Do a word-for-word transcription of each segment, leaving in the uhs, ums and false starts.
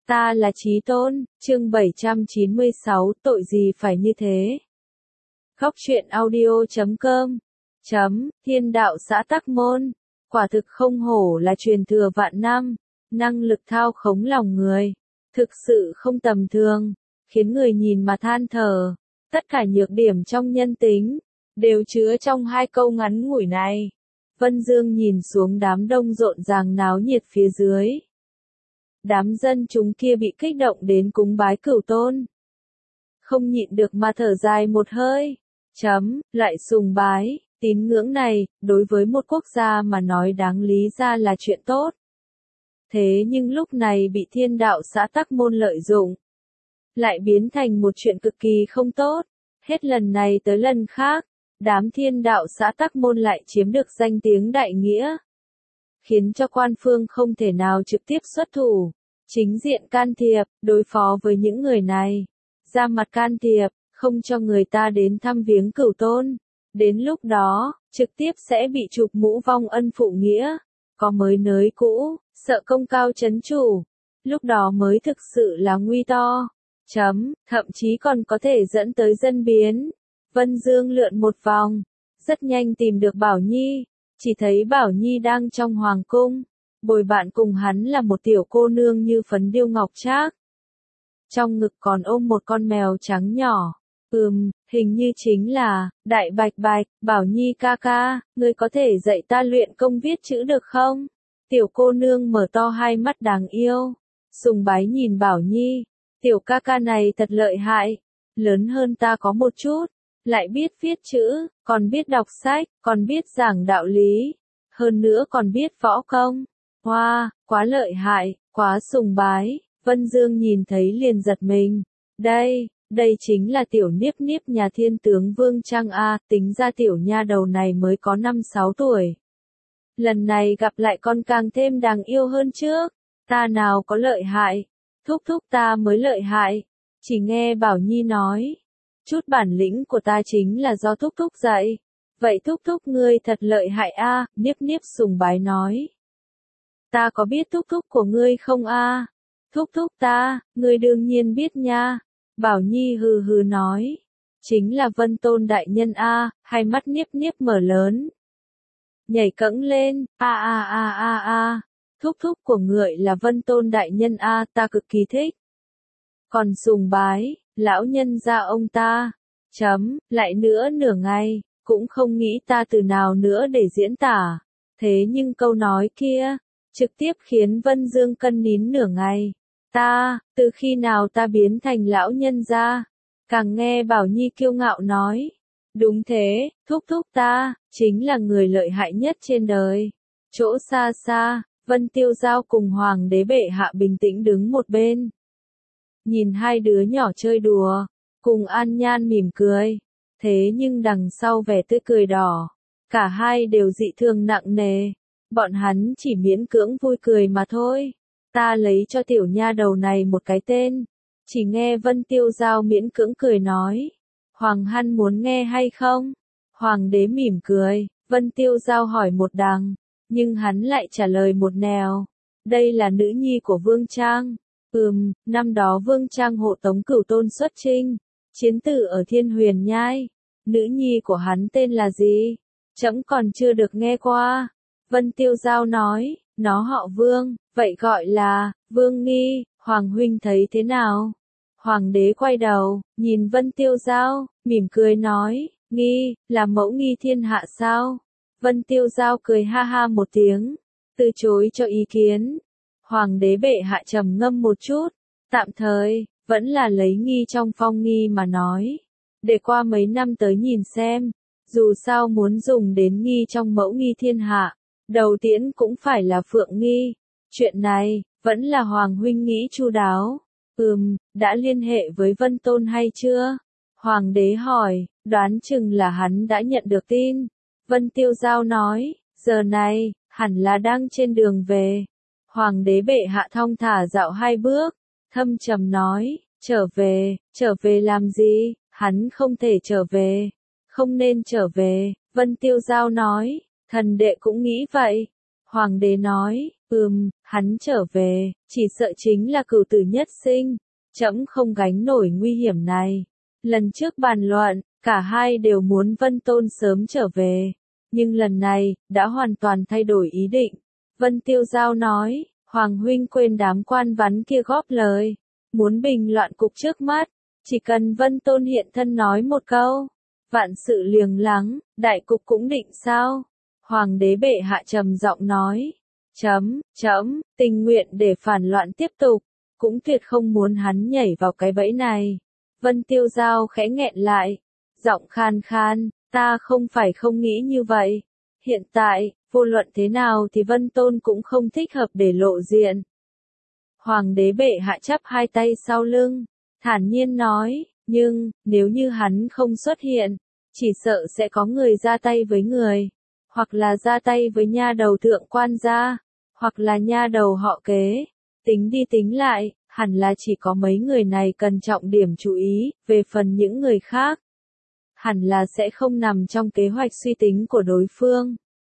Ta là Chí Tôn, chương bảy trăm chín mươi sáu, tội gì phải như thế. Góc truyện audio chấm com chấm Thiên đạo xã Tắc Môn, quả thực không hổ là truyền thừa vạn năm, năng lực thao khống lòng người, thực sự không tầm thường, khiến người nhìn mà than thở. Tất cả nhược điểm trong nhân tính đều chứa trong hai câu ngắn ngủi này. Vân Dương nhìn xuống đám đông rộn ràng náo nhiệt phía dưới. Đám dân chúng kia bị kích động đến cúng bái Cửu Tôn. Không nhịn được mà thở dài một hơi. Chấm, lại sùng bái, tín ngưỡng này, đối với một quốc gia mà nói đáng lý ra là chuyện tốt. Thế nhưng lúc này bị thiên đạo xã Tắc Môn lợi dụng, lại biến thành một chuyện cực kỳ không tốt. Hết lần này tới lần khác, đám thiên đạo xã Tắc Môn lại chiếm được danh tiếng đại nghĩa, khiến cho quan phương không thể nào trực tiếp xuất thủ, chính diện can thiệp, đối phó với những người này, ra mặt can thiệp, không cho người ta đến thăm viếng Cửu Tôn. Đến lúc đó, trực tiếp sẽ bị chụp mũ vong ân phụ nghĩa, có mới nới cũ, sợ công cao chấn chủ, lúc đó mới thực sự là nguy to. Chấm, thậm chí còn có thể dẫn tới dân biến. Vân Dương lượn một vòng, rất nhanh tìm được Bảo Nhi, chỉ thấy Bảo Nhi đang trong hoàng cung, bồi bạn cùng hắn là một tiểu cô nương như phấn điêu ngọc trác. Trong ngực còn ôm một con mèo trắng nhỏ. Ừm, hình như chính là, Đại Bạch Bạch. Bảo Nhi ca ca, ngươi có thể dạy ta luyện công viết chữ được không? Tiểu cô nương mở to hai mắt đáng yêu, sùng bái nhìn Bảo Nhi. Tiểu ca ca này thật lợi hại, lớn hơn ta có một chút, lại biết viết chữ, còn biết đọc sách, còn biết giảng đạo lý, hơn nữa còn biết võ công. Hoa, wow, quá lợi hại, quá sùng bái. Vân Dương nhìn thấy liền giật mình. Đây, đây chính là tiểu Niếp Niếp nhà thiên tướng Vương Trang A, tính ra tiểu nha đầu này mới có năm sáu tuổi. Lần này gặp lại con càng thêm đáng yêu hơn trước, ta nào có lợi hại, thúc thúc ta mới lợi hại. Chỉ nghe Bảo Nhi nói, chút bản lĩnh của ta chính là do thúc thúc dạy. Vậy thúc thúc ngươi thật lợi hại a, Niếp Niếp sùng bái nói. Ta có biết thúc thúc của ngươi không a? Thúc thúc ta, ngươi đương nhiên biết nha. Bảo Nhi hừ hừ nói. Chính là Vân Tôn đại nhân a, hai mắt Niếp Niếp mở lớn. Nhảy cẫng lên, a a a a a. Thúc thúc của ngươi là Vân Tôn đại nhân a, ta cực kỳ thích. Còn sùng bái, lão nhân gia ông ta. Chấm, lại nữa nửa ngày, cũng không nghĩ ta từ nào nữa để diễn tả. Thế nhưng câu nói kia, trực tiếp khiến Vân Dương cân nín nửa ngày. Ta, từ khi nào ta biến thành lão nhân gia? Càng nghe Bảo Nhi kiêu ngạo nói. Đúng thế, thúc thúc ta, chính là người lợi hại nhất trên đời. Chỗ xa xa, Vân Tiêu Giao cùng Hoàng đế bệ hạ bình tĩnh đứng một bên. Nhìn hai đứa nhỏ chơi đùa, cùng An Nhan mỉm cười. Thế nhưng đằng sau vẻ tươi cười đỏ, cả hai đều dị thường nặng nề. Bọn hắn chỉ miễn cưỡng vui cười mà thôi. Ta lấy cho tiểu nha đầu này một cái tên. Chỉ nghe Vân Tiêu Giao miễn cưỡng cười nói. Hoàng Hân muốn nghe hay không? Hoàng đế mỉm cười, Vân Tiêu Giao hỏi một đằng, nhưng hắn lại trả lời một nẻo. Đây là nữ nhi của Vương Trang. Ừm, năm đó Vương Trang hộ tống Cửu Tôn xuất chinh, chiến tử ở Thiên Huyền Nhai. Nữ nhi của hắn tên là gì? Trẫm còn chưa được nghe qua. Vân Tiêu Giao nói, nó họ Vương, vậy gọi là Vương Nghi. Hoàng huynh thấy thế nào? Hoàng đế quay đầu, nhìn Vân Tiêu Giao, mỉm cười nói, Nghi, là mẫu nghi thiên hạ sao? Vân Tiêu Giao cười ha ha một tiếng, từ chối cho ý kiến. Hoàng đế bệ hạ trầm ngâm một chút, tạm thời, vẫn là lấy Nghi trong phong Nghi mà nói. Để qua mấy năm tới nhìn xem, dù sao muốn dùng đến Nghi trong mẫu nghi thiên hạ, đầu tiên cũng phải là Phượng Nghi. Chuyện này, vẫn là Hoàng huynh nghĩ chu đáo. Ừm, đã liên hệ với Vân Tôn hay chưa? Hoàng đế hỏi, đoán chừng là hắn đã nhận được tin. Vân Tiêu Giao nói, giờ này, hẳn là đang trên đường về. Hoàng đế bệ hạ thong thả dạo hai bước, thâm trầm nói, trở về, trở về làm gì? Hắn không thể trở về, không nên trở về. Vân Tiêu Giao nói, thần đệ cũng nghĩ vậy. Hoàng đế nói, Ừm, hắn trở về, chỉ sợ chính là cửu tử nhất sinh. Trẫm không gánh nổi nguy hiểm này. Lần trước bàn luận, cả hai đều muốn Vân Tôn sớm trở về. Nhưng lần này, đã hoàn toàn thay đổi ý định. Vân Tiêu Giao nói, Hoàng huynh quên đám quan vắn kia góp lời. Muốn bình loạn cục trước mắt, chỉ cần Vân Tôn hiện thân nói một câu. Vạn sự liềng lắng, đại cục cũng định sao? Hoàng đế bệ hạ trầm giọng nói. Chấm, chấm, tình nguyện để phản loạn tiếp tục. Cũng tuyệt không muốn hắn nhảy vào cái bẫy này. Vân Tiêu Giao khẽ nghẹn lại. Giọng khan khan, ta không phải không nghĩ như vậy. Hiện tại, vô luận thế nào thì Vân Tôn cũng không thích hợp để lộ diện. Hoàng đế bệ hạ chắp hai tay sau lưng, thản nhiên nói, nhưng, nếu như hắn không xuất hiện, chỉ sợ sẽ có người ra tay với người, hoặc là ra tay với nha đầu thượng quan gia, hoặc là nha đầu họ Kế. Tính đi tính lại, hẳn là chỉ có mấy người này cần trọng điểm chú ý, về phần những người khác. Hẳn là sẽ không nằm trong kế hoạch suy tính của đối phương.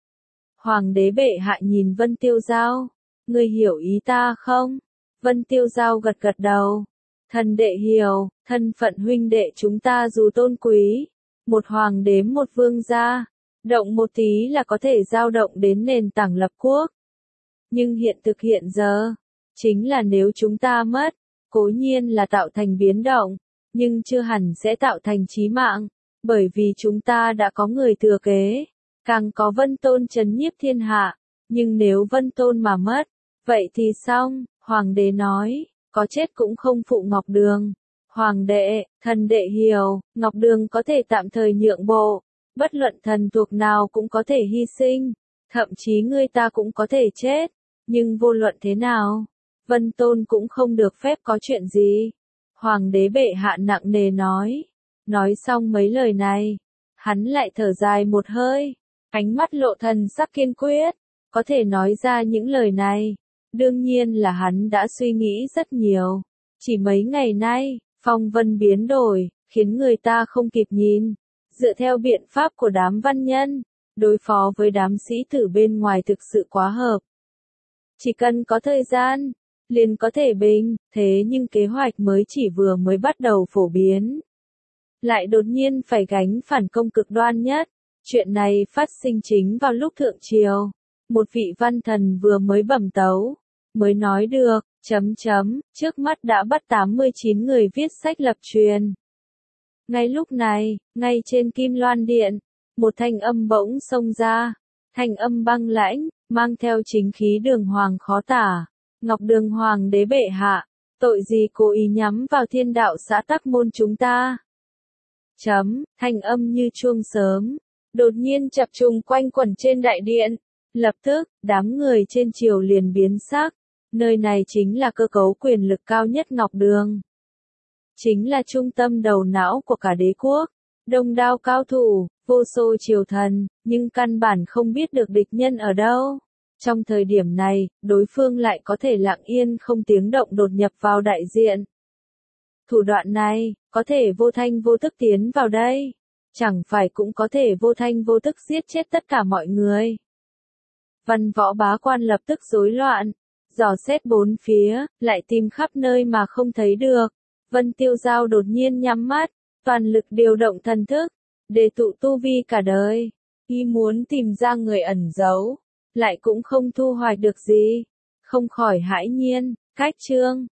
Hoàng đế bệ hạ nhìn Vân Tiêu Giao, ngươi hiểu ý ta không? Vân Tiêu Giao gật gật đầu. Thần đệ hiểu, thân phận huynh đệ chúng ta dù tôn quý, một hoàng đế một vương gia, động một tí là có thể dao động đến nền tảng lập quốc. Nhưng hiện thực hiện giờ, chính là nếu chúng ta mất, cố nhiên là tạo thành biến động, nhưng chưa hẳn sẽ tạo thành chí mạng, bởi vì chúng ta đã có người thừa kế, càng có Vân Tôn trấn nhiếp thiên hạ, nhưng nếu Vân Tôn mà mất, vậy thì xong, hoàng đế nói, có chết cũng không phụ Ngọc Đường. Hoàng đệ, thần đệ hiểu, Ngọc Đường có thể tạm thời nhượng bộ, bất luận thần thuộc nào cũng có thể hy sinh, thậm chí ngươi ta cũng có thể chết, nhưng vô luận thế nào, Vân Tôn cũng không được phép có chuyện gì. Hoàng đế bệ hạ nặng nề nói, nói xong mấy lời này, hắn lại thở dài một hơi, ánh mắt lộ thần sắc kiên quyết, có thể nói ra những lời này, đương nhiên là hắn đã suy nghĩ rất nhiều, chỉ mấy ngày nay, phong vân biến đổi, khiến người ta không kịp nhìn, dựa theo biện pháp của đám văn nhân, đối phó với đám sĩ tử bên ngoài thực sự quá hợp. Chỉ cần có thời gian, liền có thể bình, thế nhưng kế hoạch mới chỉ vừa mới bắt đầu phổ biến. Lại đột nhiên phải gánh phản công cực đoan nhất, chuyện này phát sinh chính vào lúc thượng triều, một vị văn thần vừa mới bẩm tấu, mới nói được, chấm chấm, trước mắt đã bắt tám mươi chín người viết sách lập truyền. Ngay lúc này, ngay trên Kim Loan Điện, một thanh âm bỗng xông ra, thanh âm băng lãnh, mang theo chính khí đường hoàng khó tả. Ngọc Đường hoàng đế bệ hạ, tội gì cố ý nhắm vào thiên đạo xã Tắc Môn chúng ta? Chấm, thanh âm như chuông sớm, đột nhiên chập trùng quanh quẩn trên đại điện. Lập tức, đám người trên triều liền biến sắc, nơi này chính là cơ cấu quyền lực cao nhất Ngọc Đường. Chính là trung tâm đầu não của cả đế quốc, đông đao cao thủ, vô số triều thần, nhưng căn bản không biết được địch nhân ở đâu. Trong thời điểm này, đối phương lại có thể lặng yên không tiếng động đột nhập vào đại diện. Thủ đoạn này, có thể vô thanh vô tức tiến vào đây, chẳng phải cũng có thể vô thanh vô tức giết chết tất cả mọi người. Văn võ bá quan lập tức rối loạn, dò xét bốn phía, lại tìm khắp nơi mà không thấy được. Vân Tiêu Giao đột nhiên nhắm mắt, toàn lực điều động thần thức, để tụ tu vi cả đời. Y muốn tìm ra người ẩn giấu, lại cũng không thu hoạch được gì. Không khỏi hãi nhiên, cách chương.